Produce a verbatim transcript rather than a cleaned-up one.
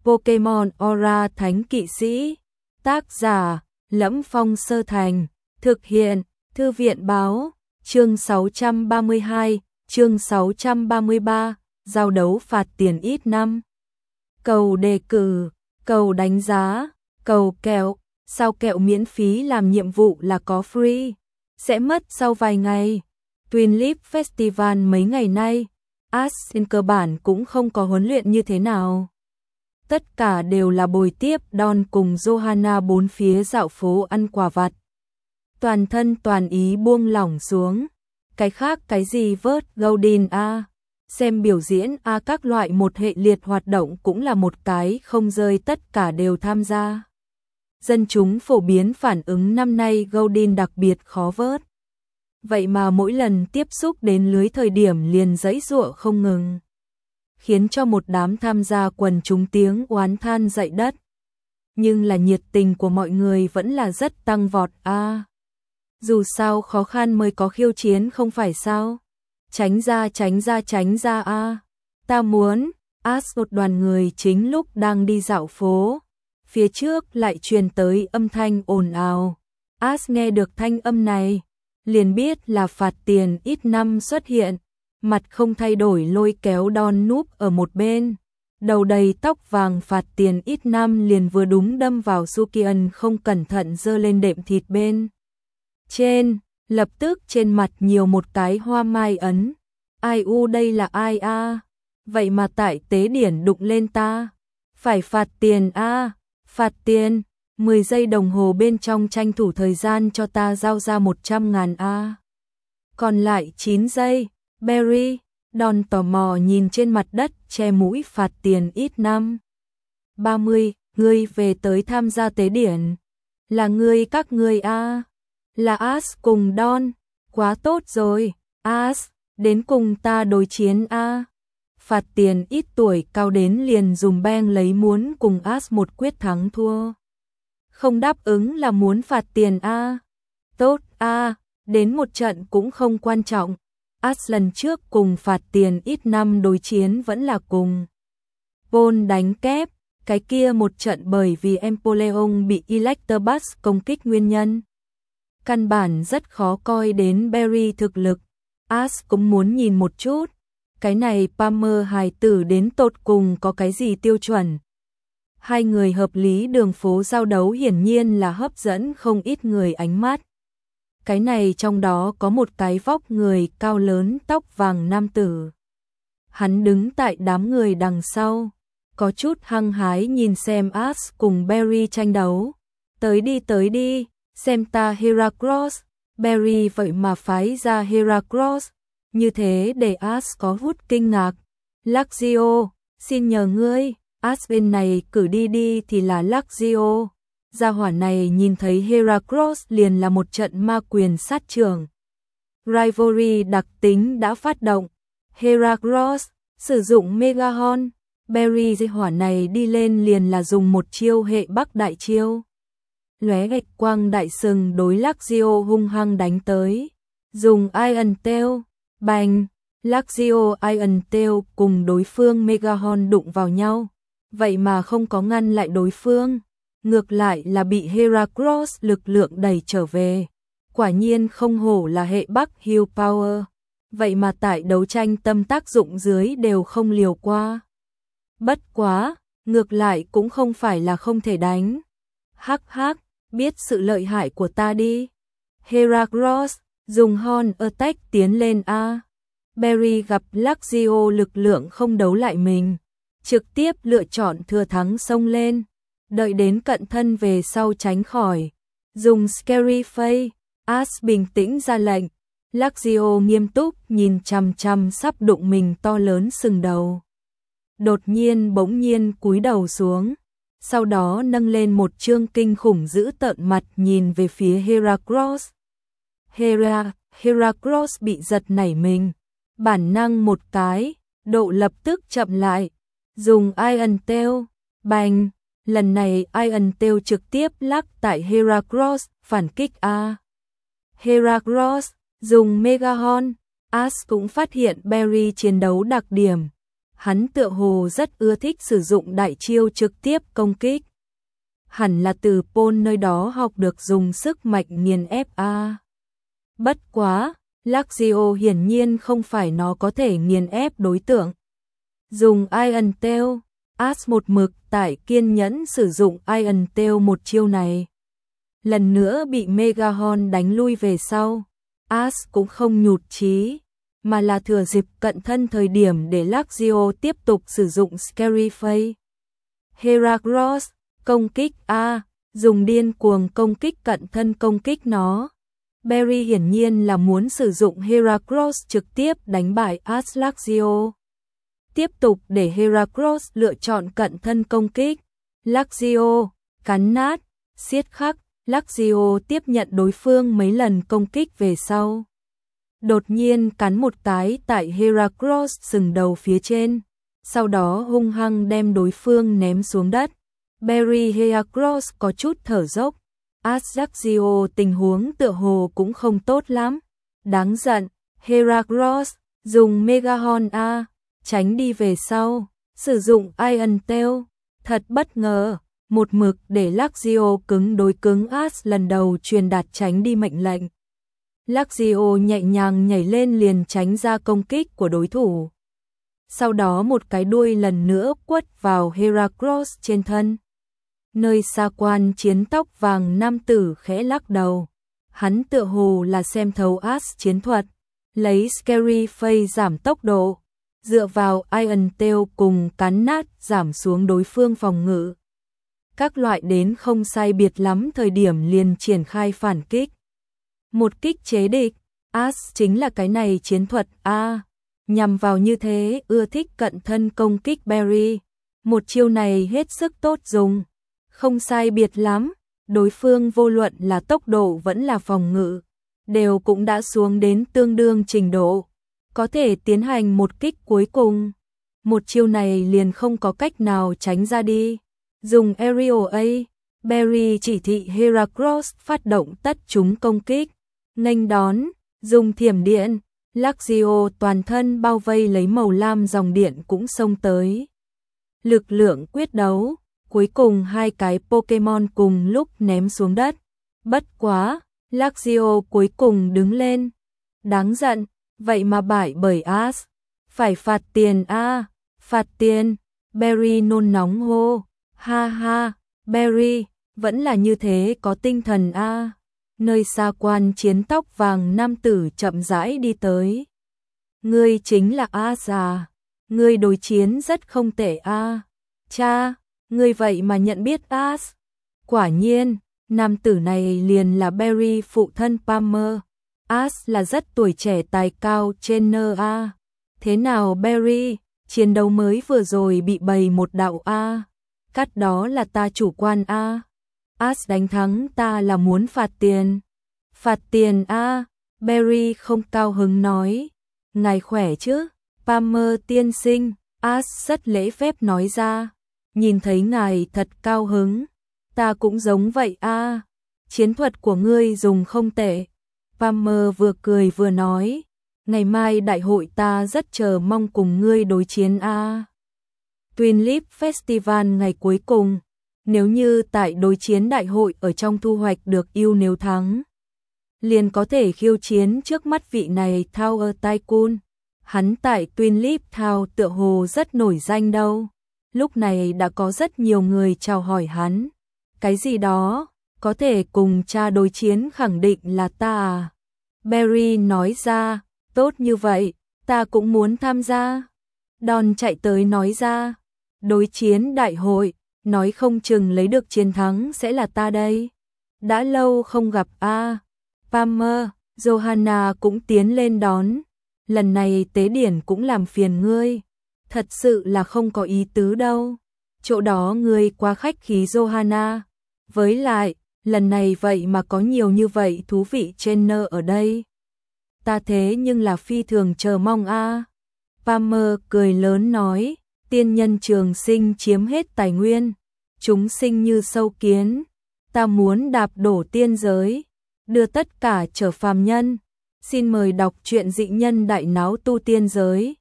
Pokemon Aura Thánh Kỵ Sĩ. Tác giả: Lẫm Phong Sơ Thành. Thực hiện: Thư viện báo. Chương sáu trăm ba mươi hai, chương sáu trăm ba mươi ba, giao đấu phạt tiền ít năm. Cầu đề cử, cầu đánh giá, cầu kẹo, sao kẹo miễn phí làm nhiệm vụ là có free, sẽ mất sau vài ngày. Twin Leap Festival mấy ngày nay, Ash cơ bản cũng không có huấn luyện như thế nào. Tất cả đều là bồi tiếp Don cùng Johanna bốn phía dạo phố ăn quà vặt. Toàn thân toàn ý buông lỏng xuống. Cái khác cái gì vớt Golden A, xem biểu diễn A các loại một hệ liệt hoạt động cũng là một cái không rơi, tất cả đều tham gia. Dân chúng phổ biến phản ứng năm nay Golden đặc biệt khó vớt. Vậy mà mỗi lần tiếp xúc đến lưới thời điểm liền giãy giụa không ngừng, khiến cho một đám tham gia quần chúng tiếng oán than dậy đất. Nhưng là nhiệt tình của mọi người vẫn là rất tăng vọt a. À, dù sao khó khăn mới có khiêu chiến không phải sao? Tránh ra tránh ra tránh ra a. À, ta muốn. Ash một đoàn người chính lúc đang đi dạo phố, phía trước lại truyền tới âm thanh ồn ào. Ash nghe được thanh âm này, liền biết là phạt tiền ít năm xuất hiện, mặt không thay đổi lôi kéo Don núp ở một bên, đầu đầy tóc vàng phạt tiền ít năm liền vừa đúng đâm vào Sukian không cẩn thận giơ lên đệm thịt bên trên, lập tức trên mặt nhiều một cái hoa mai ấn. Ai u đây là ai a? À? Vậy mà tại tế điển đụng lên ta, phải phạt tiền a, à? Phạt tiền, mười giây đồng hồ bên trong tranh thủ thời gian cho ta giao ra một trăm ngàn a. À? Còn lại chín giây. Barry, Don tò mò nhìn trên mặt đất che mũi phạt tiền ít năm. ba mươi, ngươi về tới tham gia tế điển. Là ngươi các ngươi a? À? Là Ash cùng Don, quá tốt rồi. Ash, đến cùng ta đối chiến a. À? Phạt tiền ít tuổi cao đến liền dùng beng lấy muốn cùng Ash một quyết thắng thua. Không đáp ứng là muốn phạt tiền a. À? Tốt a, à, đến một trận cũng không quan trọng. Ash lần trước cùng phạt tiền ít năm đối chiến vẫn là cùng Paul đánh kép, cái kia một trận bởi vì Empoleon bị Electabuzz công kích nguyên nhân. Căn bản rất khó coi đến Barry thực lực. Ash cũng muốn nhìn một chút, cái này Palmer hài tử đến tột cùng có cái gì tiêu chuẩn. Hai người hợp lý đường phố giao đấu hiển nhiên là hấp dẫn không ít người ánh mắt. Cái này trong đó có một cái vóc người cao lớn tóc vàng nam tử. Hắn đứng tại đám người đằng sau, có chút hăng hái nhìn xem Ash cùng Barry tranh đấu. Tới đi tới đi, xem ta Heracross. Barry vậy mà phái ra Heracross, như thế để Ash có hút kinh ngạc. Luxio, xin nhờ ngươi, Ash bên này cử đi đi thì là Luxio. Gia hỏa này nhìn thấy Heracross liền là một trận ma quyền sát trưởng. Rivalry đặc tính đã phát động. Heracross sử dụng Megahorn. Barry gia hỏa này đi lên liền là dùng một chiêu hệ bắc đại chiêu. Lóe gạch quang đại sừng đối Luxio hung hăng đánh tới. Dùng Iron Tail. Bành. Luxio Iron Tail cùng đối phương Megahorn đụng vào nhau. Vậy mà không có ngăn lại đối phương. Ngược lại là bị Heracross lực lượng đẩy trở về. Quả nhiên không hổ là hệ Bắc Hill Power. Vậy mà tại đấu tranh tâm tác dụng dưới đều không liều qua. Bất quá, ngược lại cũng không phải là không thể đánh. Hắc hắc, biết sự lợi hại của ta đi. Heracross dùng Horn Attack tiến lên A. Barry gặp Luxio lực lượng không đấu lại mình, trực tiếp lựa chọn thừa thắng xông lên. Đợi đến cận thân về sau tránh khỏi, dùng Scary Face. Ash bình tĩnh ra lệnh. Luxio nghiêm túc nhìn chằm chằm sắp đụng mình to lớn sừng đầu. Đột nhiên bỗng nhiên cúi đầu xuống, sau đó nâng lên một trương kinh khủng dữ tợn mặt nhìn về phía Heracross. Hera, Heracross bị giật nảy mình, bản năng một cái, độ lập tức chậm lại, dùng Iron Tail. Bành. Lần này Iron Tail trực tiếp lắc tại Heracross, phản kích A. Heracross dùng Megahorn. Ash cũng phát hiện Barry chiến đấu đặc điểm. hắn tựa hồ rất ưa thích sử dụng đại chiêu trực tiếp công kích. Hẳn là từ Paul nơi đó học được dùng sức mạnh nghiền ép a. Bất quá, Luxio hiển nhiên không phải nó có thể nghiền ép đối tượng. Dùng Iron Tail, Ash một mực tại kiên nhẫn sử dụng Iron Tail một chiêu này. Lần nữa bị Megahorn đánh lui về sau, Ash cũng không nhụt chí, mà là thừa dịp cận thân thời điểm để Luxio tiếp tục sử dụng Scary Face. Heracross, công kích A, dùng điên cuồng công kích cận thân công kích nó. Barry hiển nhiên là muốn sử dụng Heracross trực tiếp đánh bại Ash Luxio. Tiếp tục để Heracross lựa chọn cận thân công kích. Luxio, cắn nát, siết khắc, Luxio tiếp nhận đối phương mấy lần công kích về sau. Đột nhiên cắn một cái tại Heracross sừng đầu phía trên, sau đó hung hăng đem đối phương ném xuống đất. Barry Heracross có chút thở dốc. Ash Luxio tình huống tựa hồ cũng không tốt lắm. Đáng giận, Heracross dùng Megahorn A, tránh đi về sau, sử dụng Iron Tail. Thật bất ngờ, một mực để Luxio cứng đối cứng Ash lần đầu truyền đạt tránh đi mệnh lệnh. Luxio nhẹ nhàng nhảy lên liền tránh ra công kích của đối thủ. Sau đó một cái đuôi lần nữa quất vào Heracross trên thân. Nơi xa quan chiến tóc vàng nam tử khẽ lắc đầu. Hắn tựa hồ là xem thấu Ash chiến thuật, lấy Scary Face giảm tốc độ, dựa vào Iron Tail cùng cắn nát giảm xuống đối phương phòng ngự. Các loại đến không sai biệt lắm thời điểm liền triển khai phản kích. Một kích chế địch, Ash chính là cái này chiến thuật A, nhằm vào như thế ưa thích cận thân công kích Barry. Một chiêu này hết sức tốt dùng, không sai biệt lắm, đối phương vô luận là tốc độ vẫn là phòng ngự, đều cũng đã xuống đến tương đương trình độ, có thể tiến hành một kích cuối cùng. Một chiêu này liền không có cách nào tránh ra đi. Dùng Aerial A, Barry chỉ thị Heracross phát động tất chúng công kích, nghênh đón, dùng thiểm điện, Luxio toàn thân bao vây lấy màu lam dòng điện cũng xông tới. Lực lượng quyết đấu, cuối cùng hai cái Pokemon cùng lúc ném xuống đất. Bất quá, Luxio cuối cùng đứng lên. Đáng giận, vậy mà bại bởi Ash. Phải phạt tiền a, phạt tiền. Barry nôn nóng hô. Ha ha, Barry, vẫn là như thế có tinh thần a. Nơi xa quan chiến tóc vàng nam tử chậm rãi đi tới. Ngươi chính là Ash à? Ngươi đối chiến rất không tệ a. Cha, ngươi vậy mà nhận biết Ash. Quả nhiên, nam tử này liền là Barry phụ thân Palmer. Ash là rất tuổi trẻ tài cao trên nơ a. Thế nào Barry, chiến đấu mới vừa rồi bị bày một đạo a. Cắt đó là ta chủ quan a. Ash đánh thắng ta là muốn phạt tiền. Phạt tiền a, Barry không cao hứng nói. Ngài khỏe chứ? Palmer tiên sinh, Ash rất lễ phép nói ra. Nhìn thấy ngài thật cao hứng. Ta cũng giống vậy a. Chiến thuật của ngươi dùng không tệ. Palmer vừa cười vừa nói. Ngày mai đại hội ta rất chờ mong cùng ngươi đối chiến a. Twin Leaf Festival ngày cuối cùng. Nếu như tại đối chiến đại hội ở trong thu hoạch được ưu nếu thắng, liền có thể khiêu chiến trước mắt vị này Tower Tycoon. Hắn tại Twin Leaf Town tựa hồ rất nổi danh đâu. Lúc này đã có rất nhiều người chào hỏi hắn. Cái gì đó, có thể cùng cha đối chiến khẳng định là ta à? Barry nói ra, tốt như vậy, ta cũng muốn tham gia. Don chạy tới nói ra, đối chiến đại hội, nói không chừng lấy được chiến thắng sẽ là ta đây. Đã lâu không gặp a. À. Palmer, Johanna cũng tiến lên đón. Lần này tế điển cũng làm phiền ngươi. Thật sự là không có ý tứ đâu. Chỗ đó ngươi quá khách khí Johanna. Với lại, lần này vậy mà có nhiều như vậy thú vị trainer ở đây. Ta thế nhưng là phi thường chờ mong a. À. Palmer cười lớn nói, tiên nhân trường sinh chiếm hết tài nguyên. Chúng sinh như sâu kiến. Ta muốn đạp đổ tiên giới, đưa tất cả trở phàm nhân. Xin mời đọc truyện dị nhân đại náo tu tiên giới.